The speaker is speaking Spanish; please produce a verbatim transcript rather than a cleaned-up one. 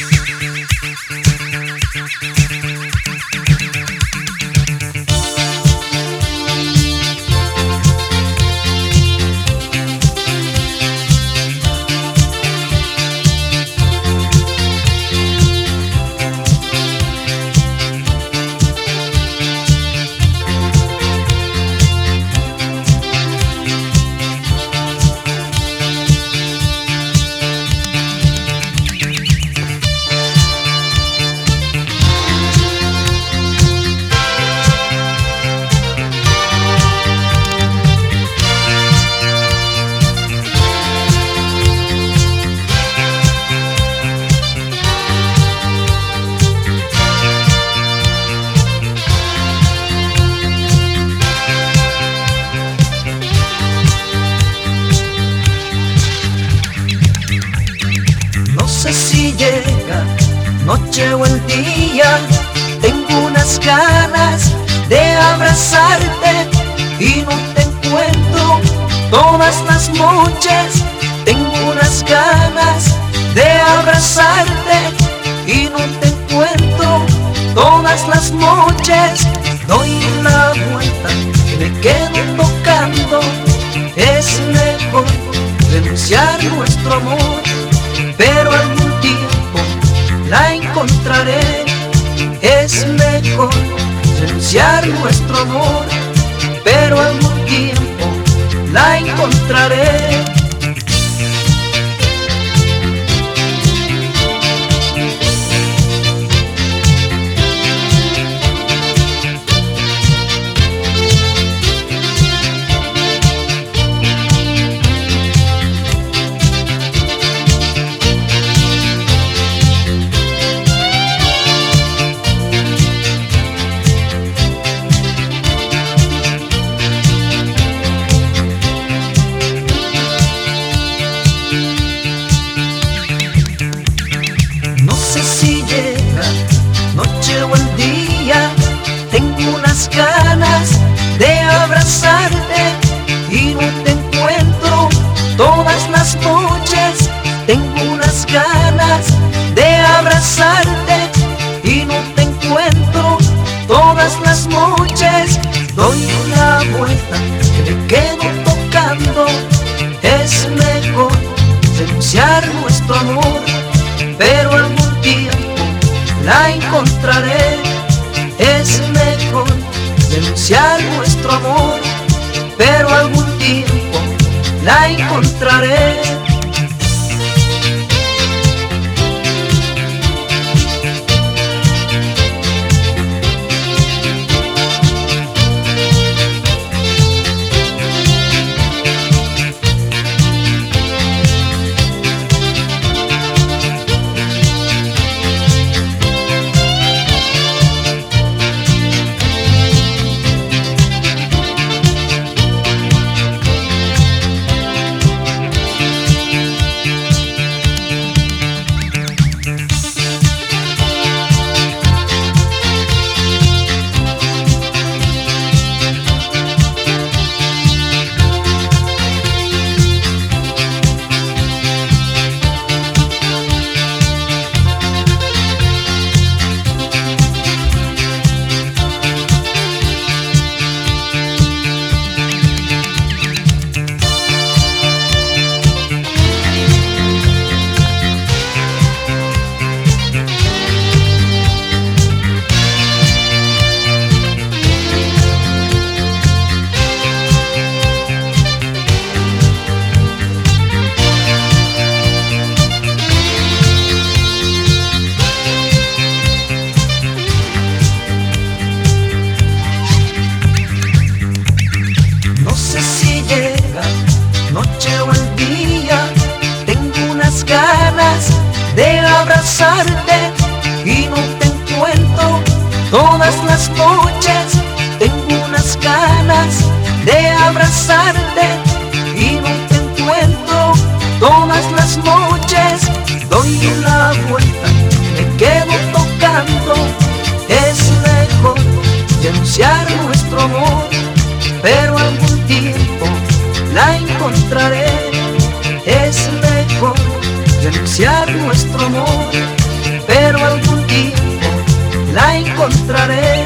Si llega noche o el día, tengo unas ganas de abrazarte y no te encuentro todas las noches. Tengo unas ganas de abrazarte y no te encuentro todas las noches. Doy la vuelta y me quedo tocando. Es mejor renunciar nuestro amor, pero algún tiempo la encontraré. Es mejor renunciar nuestro amor, pero algún tiempo la encontraré. Si llega noche o el día, tengo unas ganas de abrazarte y no te encuentro todas las noches. Tengo unas ganas de abrazarte y no te encuentro todas las noches. Doy una vuelta que me quedo tocando. Es mejor renunciar nuestro amor, pero algún tiempo la encontraré. Es mejor renunciar nuestro amor, pero algún tiempo la encontraré. De abrazarte y no te encuentro todas las noches. Tengo unas ganas de abrazarte y no te encuentro todas las noches. Doy la vuelta, me quedo tocando. Es mejor denunciar nuestro amor, pero algún tiempo la encontraré. Es mejor renunciar nuestro amor, encontraré